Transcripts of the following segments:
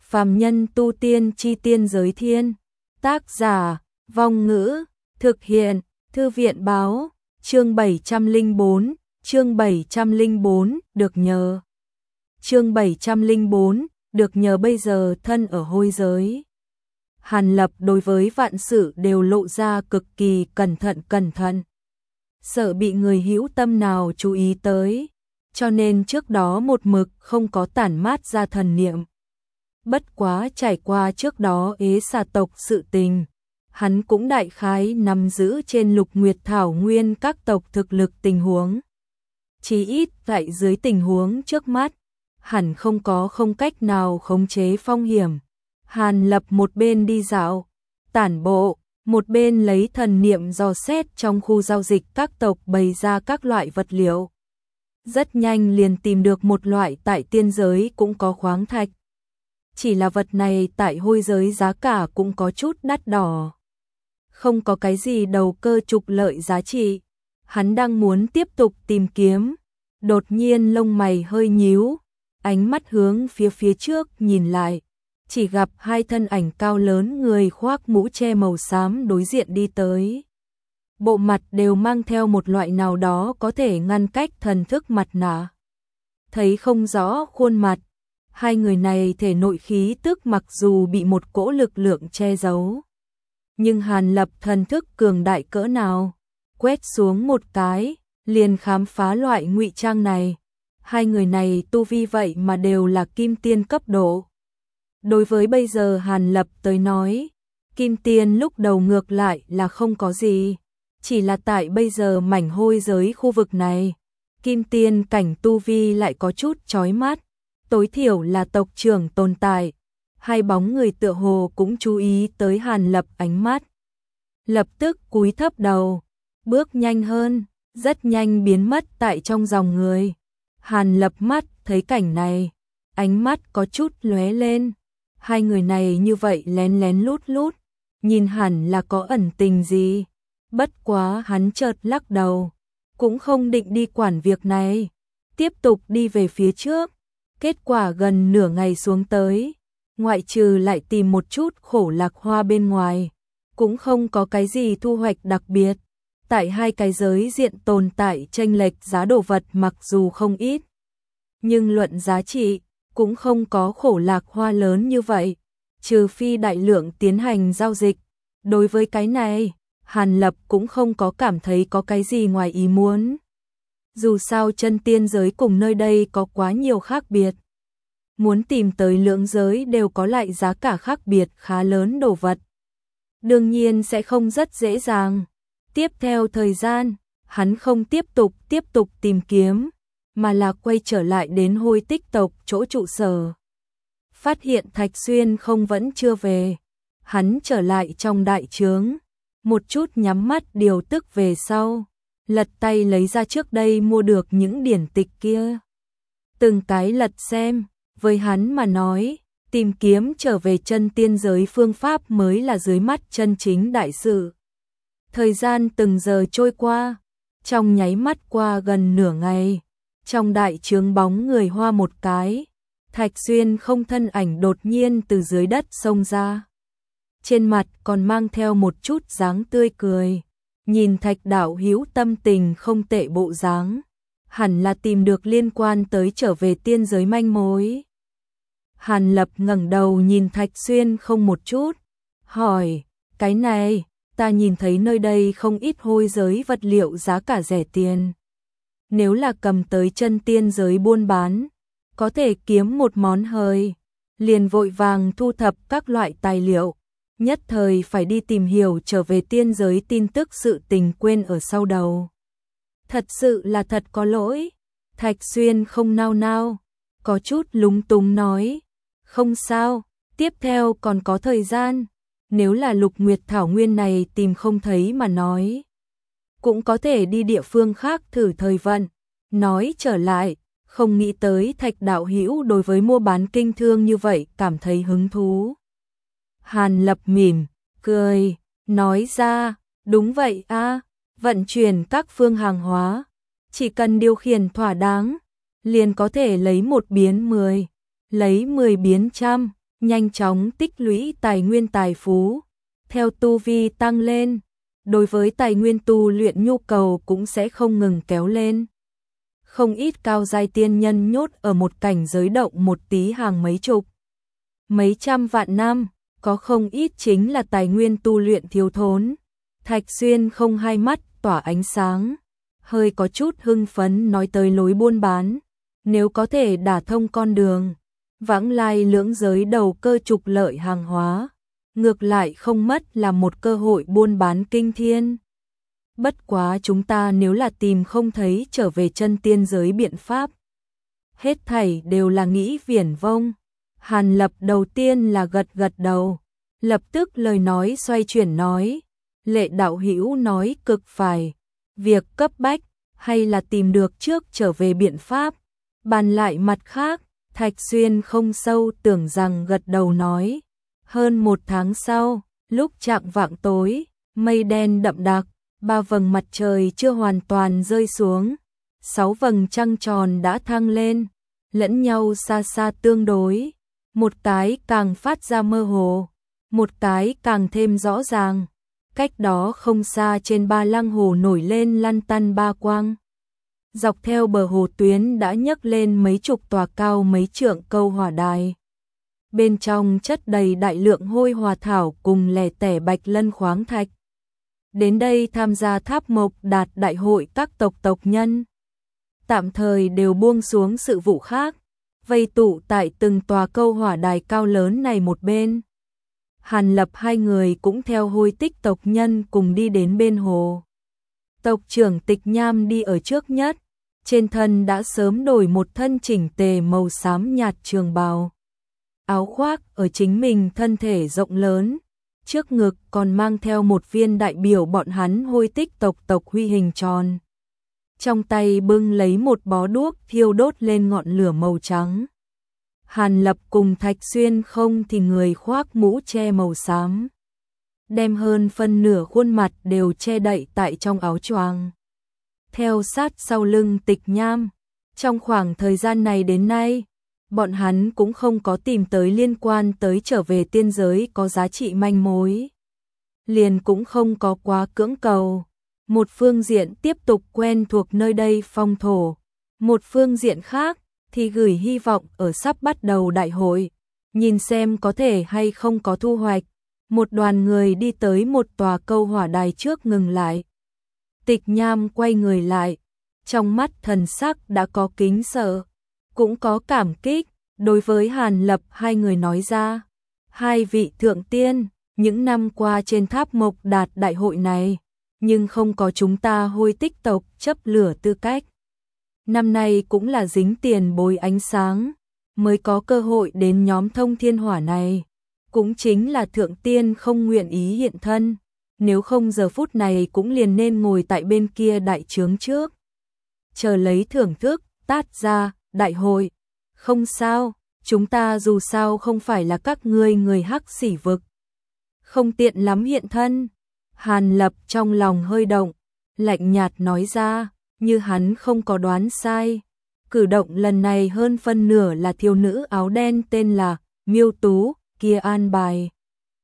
Phàm nhân tu tiên chi tiên giới thiên. Tác giả, Vong Ngữ, thực hiện, Thư viện báo, chương 704, chương 704, được nhờ. Chương 704, được nhờ bây giờ thân ở hôi giới. Hàn Lập đối với vạn sự đều lộ ra cực kỳ cẩn thận. Sợ bị người hữu tâm nào chú ý tới, cho nên trước đó một mực không có tản mát ra thần niệm. Bất quá trải qua trước đó ế xà tộc sự tình, hắn cũng đại khái nắm giữ trên Lục Nguyệt Thảo Nguyên các tộc thực lực tình huống. Chỉ ít tại dưới tình huống trước mắt, hẳn không cách nào khống chế phong hiểm. Hàn Lập một bên đi dạo, tản bộ, một bên lấy thần niệm dò xét trong khu giao dịch các tộc bày ra các loại vật liệu. Rất nhanh liền tìm được một loại tại tiên giới cũng có khoáng thạch. Chỉ là vật này tại hôi giới giá cả cũng có chút đắt đỏ. Không có cái gì đầu cơ trục lợi giá trị. Hắn đang muốn tiếp tục tìm kiếm. Đột nhiên lông mày hơi nhíu, ánh mắt hướng phía trước nhìn lại. Chỉ gặp hai thân ảnh cao lớn người khoác mũ che màu xám đối diện đi tới. Bộ mặt đều mang theo một loại nào đó có thể ngăn cách thần thức mặt nạ. Thấy không rõ khuôn mặt, hai người này thể nội khí tức mặc dù bị một cỗ lực lượng che giấu. Nhưng Hàn Lập thần thức cường đại cỡ nào, quét xuống một cái, liền khám phá loại ngụy trang này. Hai người này tu vi vậy mà đều là kim tiên cấp độ. Đối với bây giờ Hàn Lập tới nói, kim tiên lúc đầu ngược lại là không có gì. Chỉ là tại bây giờ mảnh hôi giới khu vực này, kim tiên cảnh tu vi lại có chút chói mắt. Tối thiểu là tộc trưởng tồn tại. Hai bóng người tựa hồ cũng chú ý tới Hàn Lập ánh mắt. Lập tức cúi thấp đầu, bước nhanh hơn, rất nhanh biến mất tại trong dòng người. Hàn Lập mắt thấy cảnh này, ánh mắt có chút lóe lên. Hai người này như vậy lén lút, nhìn hẳn là có ẩn tình gì. Bất quá hắn chợt lắc đầu, cũng không định đi quản việc này, tiếp tục đi về phía trước. Kết quả gần nửa ngày xuống tới, ngoại trừ lại tìm một chút khổ lạc hoa bên ngoài, cũng không có cái gì thu hoạch đặc biệt. Tại hai cái giới diện tồn tại chênh lệch giá đồ vật mặc dù không ít, nhưng luận giá trị cũng không có khổ lạc hoa lớn như vậy, trừ phi đại lượng tiến hành giao dịch. Đối với cái này, Hàn Lập cũng không có cảm thấy có cái gì ngoài ý muốn. Dù sao chân tiên giới cùng nơi đây có quá nhiều khác biệt. Muốn tìm tới lượng giới đều có lại giá cả khác biệt khá lớn đồ vật. Đương nhiên sẽ không rất dễ dàng. Tiếp theo thời gian, hắn không tiếp tục tìm kiếm, mà là quay trở lại đến hôi tích tộc chỗ trụ sở. Phát hiện Thạch Xuyên không vẫn chưa về. Hắn trở lại trong đại trướng, một chút nhắm mắt điều tức về sau, lật tay lấy ra trước đây mua được những điển tịch kia. Từng cái lật xem, với hắn mà nói, tìm kiếm trở về chân tiên giới phương pháp mới là dưới mắt chân chính đại sự. Thời gian từng giờ trôi qua, trong nháy mắt qua gần nửa ngày, trong đại trướng bóng người hoa một cái, Thạch Xuyên không thân ảnh đột nhiên từ dưới đất xông ra. Trên mặt còn mang theo một chút dáng tươi cười, nhìn Thạch đạo hữu tâm tình không tệ bộ dáng, hẳn là tìm được liên quan tới trở về tiên giới manh mối. Hàn Lập ngẩng đầu nhìn Thạch Xuyên không một chút, hỏi, cái này, ta nhìn thấy nơi đây không ít hôi giới vật liệu giá cả rẻ tiền. Nếu là cầm tới chân tiên giới buôn bán, có thể kiếm một món hời. Liền vội vàng thu thập các loại tài liệu, nhất thời phải đi tìm hiểu trở về tiên giới tin tức sự tình quên ở sau đầu. Thật sự là thật có lỗi. Thạch Xuyên không nao, có chút lúng túng nói, không sao, tiếp theo còn có thời gian, nếu là Lục Nguyệt Thảo Nguyên này tìm không thấy mà nói, cũng có thể đi địa phương khác thử thời vận. Nói trở lại, không nghĩ tới Thạch đạo hữu đối với mua bán kinh thương như vậy cảm thấy hứng thú. Hàn Lập mỉm, cười, nói ra, đúng vậy a, vận chuyển các phương hàng hóa, chỉ cần điều khiển thỏa đáng, liền có thể lấy một biến 10, lấy 10 biến trăm, nhanh chóng tích lũy tài nguyên tài phú. Theo tu vi tăng lên, đối với tài nguyên tu luyện nhu cầu cũng sẽ không ngừng kéo lên. Không ít cao giai tiên nhân nhốt ở một cảnh giới động một tí hàng mấy chục, mấy trăm vạn năm, có không ít chính là tài nguyên tu luyện thiếu thốn. Thạch Xuyên không hai mắt tỏa ánh sáng, hơi có chút hưng phấn nói tới lối buôn bán. Nếu có thể đả thông con đường vãng lai lưỡng giới đầu cơ trục lợi hàng hóa, ngược lại không mất là một cơ hội buôn bán kinh thiên. Bất quá chúng ta nếu là tìm không thấy trở về chân tiên giới biện pháp, hết thảy đều là nghĩ viển vông. Hàn Lập đầu tiên là gật gật đầu, lập tức lời nói xoay chuyển nói, Lệ đạo hữu nói cực phải, việc cấp bách hay là tìm được trước trở về biện pháp, bàn lại mặt khác. Thạch Xuyên không sâu tưởng rằng gật đầu nói. Hơn 1 tháng sau, lúc chạng vạng tối, mây đen đậm đặc, 3 vầng mặt trời chưa hoàn toàn rơi xuống, 6 vầng trăng tròn đã thăng lên, lẫn nhau xa xa tương đối, một cái càng phát ra mơ hồ, một cái càng thêm rõ ràng. Cách đó không xa trên Ba Lăng hồ nổi lên lăn tăn ba quang. Dọc theo bờ hồ tuyến đã nhấc lên mấy chục tòa cao mấy trượng câu hỏa đài. Bên trong chất đầy đại lượng hôi hòa thảo cùng lẻ tẻ bạch lân khoáng thạch. Đến đây tham gia Tháp Mộc Đạt đại hội các tộc nhân. Tạm thời đều buông xuống sự vụ khác, vây tụ tại từng tòa câu hỏa đài cao lớn này một bên. Hàn Lập hai người cũng theo hôi tích tộc nhân cùng đi đến bên hồ. Tộc trưởng Tịch Nham đi ở trước nhất, trên thân đã sớm đổi một thân chỉnh tề màu xám nhạt trường bào. Áo khoác ở chính mình thân thể rộng lớn, trước ngực còn mang theo một viên đại biểu bọn hắn hôi tích tộc huy hình tròn. Trong tay bưng lấy một bó đuốc thiêu đốt lên ngọn lửa màu trắng. Hàn Lập cùng Thạch Xuyên không thì người khoác mũ che màu xám, đem hơn phân nửa khuôn mặt đều che đậy tại trong áo choàng. Theo sát sau lưng Tịch Nham, trong khoảng thời gian này đến nay, bọn hắn cũng không có tìm tới liên quan tới trở về tiên giới có giá trị manh mối. Liền cũng không có quá cưỡng cầu. Một phương diện tiếp tục quen thuộc nơi đây phong thổ, một phương diện khác thì gửi hy vọng ở sắp bắt đầu đại hội, nhìn xem có thể hay không có thu hoạch. Một đoàn người đi tới một tòa câu hỏa đài trước ngừng lại. Tịch Nham quay người lại, trong mắt thần sắc đã có kính sợ, cũng có cảm kích, đối với Hàn Lập hai người nói ra. Hai vị thượng tiên, những năm qua trên Tháp Mộc Đạt đại hội này, nhưng không có chúng ta hôi tích tộc chấp lửa tư cách. Năm nay cũng là dính tiền bồi ánh sáng, mới có cơ hội đến nhóm thông thiên hỏa này. Cũng chính là thượng tiên không nguyện ý hiện thân, nếu không giờ phút này cũng liền nên ngồi tại bên kia đại trướng trước. Chờ lấy thưởng thức, tát ra, đại hội. Không sao, chúng ta dù sao không phải là các ngươi người hắc xỉ vực. Không tiện lắm hiện thân. Hàn Lập trong lòng hơi động, lạnh nhạt nói ra, như hắn không có đoán sai. Cử động lần này hơn phân nửa là thiếu nữ áo đen tên là Miêu Tú kia an bài.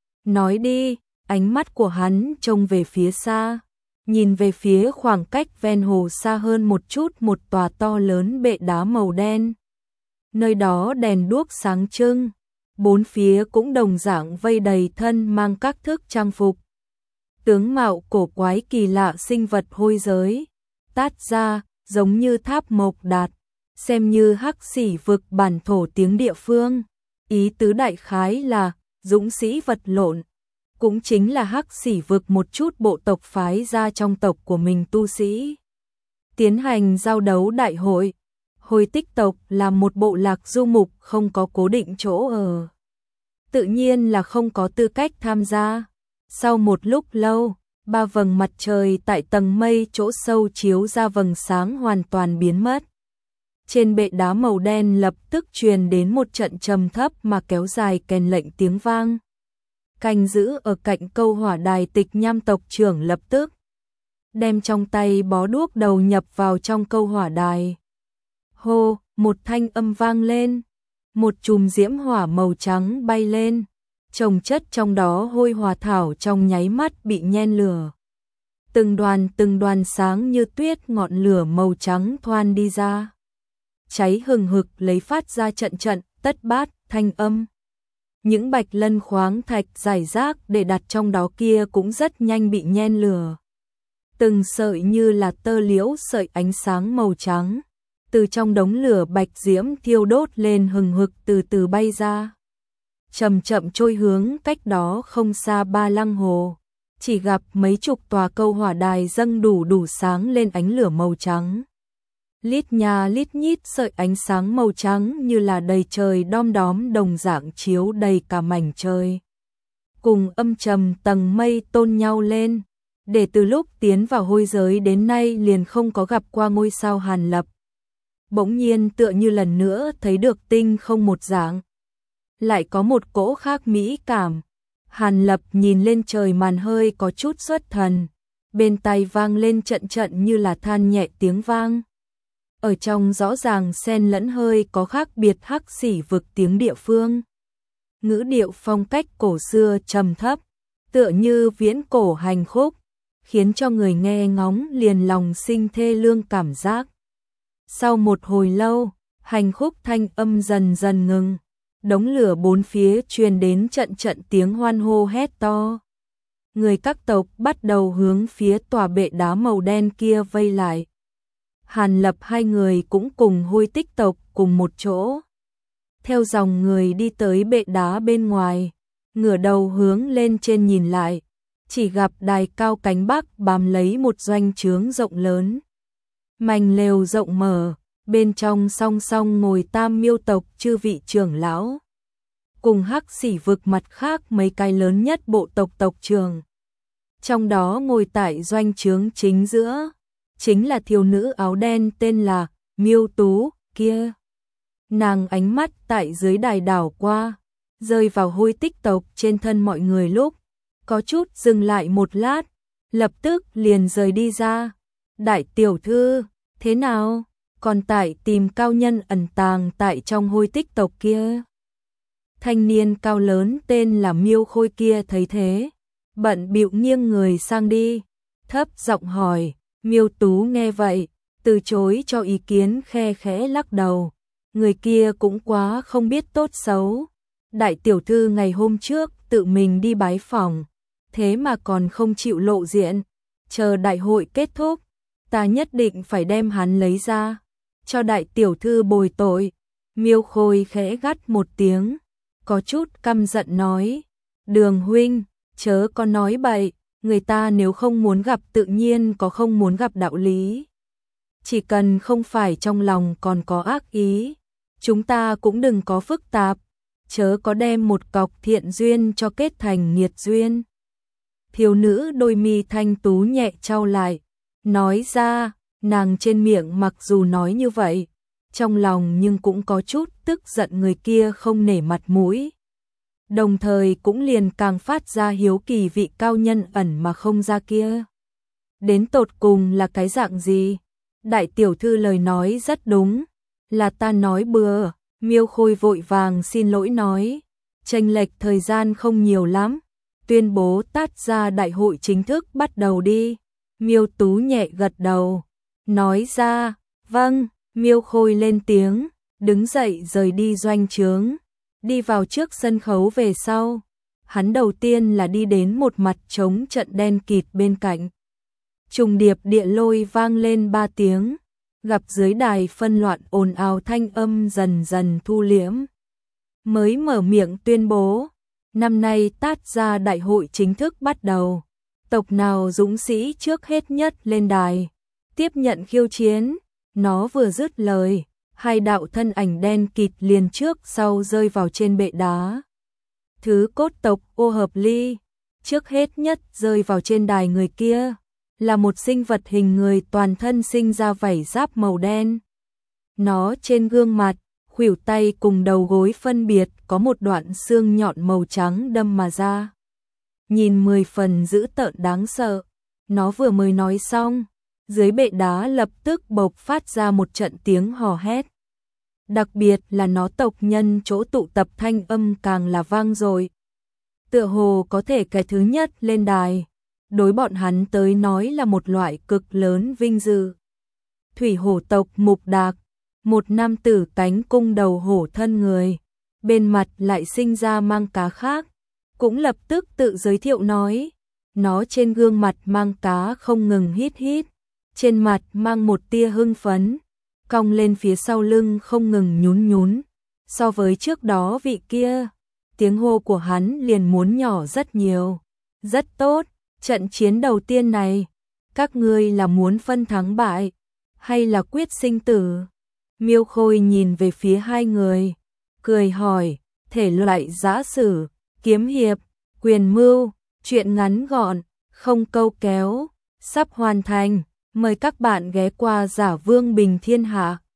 Nói đi, ánh mắt của hắn trông về phía xa, nhìn về phía khoảng cách ven hồ xa hơn một chút một tòa to lớn bệ đá màu đen. Nơi đó đèn đuốc sáng trưng, bốn phía cũng đồng dạng vây đầy thân mang các thức trang phục. Tướng mạo cổ quái kỳ lạ sinh vật hôi giới, tát ra, giống như Tháp Mộc Đạt, xem như hắc xỉ vực bản thổ tiếng địa phương. Ý tứ đại khái là, dũng sĩ vật lộn, cũng chính là hắc xỉ vực một chút bộ tộc phái ra trong tộc của mình tu sĩ. Tiến hành giao đấu đại hội, Hôi tích tộc là một bộ lạc du mục không có cố định chỗ ở. Tự nhiên là không có tư cách tham gia. Sau một lúc lâu, 3 vầng mặt trời tại tầng mây chỗ sâu chiếu ra vầng sáng hoàn toàn biến mất. Trên bệ đá màu đen lập tức truyền đến một trận trầm thấp mà kéo dài kèn lệnh tiếng vang. Canh giữ ở cạnh câu hỏa đài Tịch Nham tộc trưởng lập tức đem trong tay bó đuốc đầu nhập vào trong câu hỏa đài. Hô, một thanh âm vang lên. một chùm diễm hỏa màu trắng bay lên, chồng chất trong đó hôi hòa thảo trong nháy mắt bị nhen lửa. Từng đoàn sáng như tuyết, ngọn lửa màu trắng thoan đi ra. Cháy hừng hực lấy phát ra trận trận, tất bát, thanh âm. Những bạch lân khoáng thạch rải rác để đặt trong đó kia cũng rất nhanh bị nhen lửa. Từng sợi như là tơ liễu sợi ánh sáng màu trắng, từ trong đống lửa bạch diễm thiêu đốt lên hừng hực từ từ bay ra. Chậm chậm trôi hướng cách đó không xa Ba Lăng Hồ, chỉ gặp mấy chục tòa câu hỏa đài dâng đủ sáng lên ánh lửa màu trắng. Lít nha lít nhít sợi ánh sáng màu trắng như là đầy trời đom đóm đồng dạng chiếu đầy cả mảnh trời. Cùng âm trầm tầng mây tôn nhau lên, để từ lúc tiến vào hôi giới đến nay liền không có gặp qua ngôi sao Hàn Lập. Bỗng nhiên tựa như lần nữa thấy được tinh không một dạng. Lại có một cỗ khác mỹ cảm. Hàn Lập nhìn lên trời màn hơi có chút xuất thần, bên tai vang lên trận trận như là than nhẹ tiếng vang. Ở trong rõ ràng xen lẫn hơi có khác biệt hắc xỉ vực tiếng địa phương. Ngữ điệu phong cách cổ xưa trầm thấp, tựa như viễn cổ hành khúc, khiến cho người nghe ngóng liền lòng sinh thê lương cảm giác. Sau một hồi lâu, hành khúc thanh âm dần dần ngừng, đống lửa bốn phía truyền đến trận trận tiếng hoan hô hét to. Người các tộc bắt đầu hướng phía tòa bệ đá màu đen kia vây lại. Hàn Lập hai người cũng cùng Hôi Tích tộc cùng một chỗ. Theo dòng người đi tới bệ đá bên ngoài, ngửa đầu hướng lên trên nhìn lại, chỉ gặp đài cao cánh bắc bám lấy một doanh trướng rộng lớn. Mành lều rộng mở, bên trong song song ngồi Tam Miêu tộc chư vị trưởng lão. Cùng hắc xỉ vực mặt khác mấy cái lớn nhất bộ tộc tộc trưởng. Trong đó ngồi tại doanh trướng chính giữa, chính là thiếu nữ áo đen tên là Miêu Tú kia. Nàng ánh mắt tại dưới đài đảo qua, rơi vào Hôi Tích tộc trên thân mọi người lúc, có chút dừng lại một lát, lập tức liền rời đi ra. Đại tiểu thư, thế nào? Còn tại tìm cao nhân ẩn tàng tại trong Hôi Tích tộc kia. Thanh niên cao lớn tên là Miêu Khôi kia thấy thế, bận bịu nghiêng người sang đi, thấp giọng hỏi. Miêu Tú nghe vậy, từ chối cho ý kiến, khe khẽ lắc đầu. Người kia cũng quá không biết tốt xấu. Đại tiểu thư ngày hôm trước tự mình đi bái phỏng, thế mà còn không chịu lộ diện. Chờ đại hội kết thúc, ta nhất định phải đem hắn lấy ra, cho đại tiểu thư bồi tội. Miêu Khôi khẽ gắt một tiếng, có chút căm giận nói. Đường huynh, chớ có nói bậy. Người ta nếu không muốn gặp tự nhiên có không muốn gặp đạo lý. Chỉ cần không phải trong lòng còn có ác ý, chúng ta cũng đừng có phức tạp, chớ có đem một cọc thiện duyên cho kết thành nghiệt duyên. Thiếu nữ đôi mi thanh tú nhẹ chau lại, nói ra, nàng trên miệng mặc dù nói như vậy, trong lòng nhưng cũng có chút tức giận người kia không nể mặt mũi. Đồng thời cũng liền càng phát ra hiếu kỳ vị cao nhân ẩn mà không ra kia. Đến tột cùng là cái dạng gì? Đại tiểu thư lời nói rất đúng, là ta nói bừa. Miêu Khôi vội vàng xin lỗi nói, chênh lệch thời gian không nhiều lắm, tuyên bố tát ra đại hội chính thức bắt đầu đi. Miêu Tú nhẹ gật đầu, nói ra, vâng. Miêu Khôi lên tiếng, đứng dậy rời đi doanh trướng. Đi vào trước sân khấu về sau, hắn đầu tiên là đi đến một mặt trống trận đen kịt bên cạnh. Trùng điệp địa lôi vang lên 3 tiếng, gặp dưới đài phân loạn ồn ào thanh âm dần dần thu liễm. Mới mở miệng tuyên bố, năm nay tát ra đại hội chính thức bắt đầu. Tộc nào dũng sĩ trước hết nhất lên đài, tiếp nhận khiêu chiến. Nó vừa dứt lời, hai đạo thân ảnh đen kịt liền trước sau rơi vào trên bệ đá. Thứ cốt tộc Ô Hợp Ly, trước hết nhất rơi vào trên đài người kia, là một sinh vật hình người toàn thân sinh ra vảy giáp màu đen. Nó trên gương mặt, khuỷu tay cùng đầu gối phân biệt có một đoạn xương nhọn màu trắng đâm mà ra. Nhìn 10 phần dữ tợn đáng sợ, nó vừa mới nói xong, dưới bệ đá lập tức bộc phát ra một trận tiếng hò hét. đặc biệt là nó tộc nhân chỗ tụ tập thanh âm càng là vang dội. Tựa hồ có thể cái thứ nhất lên đài, đối bọn hắn tới nói là một loại cực lớn vinh dự. Thủy hổ tộc Mục Đạc, một nam tử cánh cung đầu hổ thân người, bên mặt lại sinh ra mang cá khác, cũng lập tức tự giới thiệu nói, nó trên gương mặt mang cá không ngừng hít hít, trên mặt mang một tia hưng phấn, cong lên phía sau lưng không ngừng nhún nhún, so với trước đó vị kia, tiếng hô của hắn liền muốn nhỏ rất nhiều. Rất tốt, trận chiến đầu tiên này, các ngươi là muốn phân thắng bại, hay là quyết sinh tử? Miêu Khôi nhìn về phía hai người, cười hỏi, thể loại giã sử, kiếm hiệp, quyền mưu, chuyện ngắn gọn, không câu kéo, sắp hoàn thành, mời các bạn ghé qua Giả Vương Bình Thiên Hạ.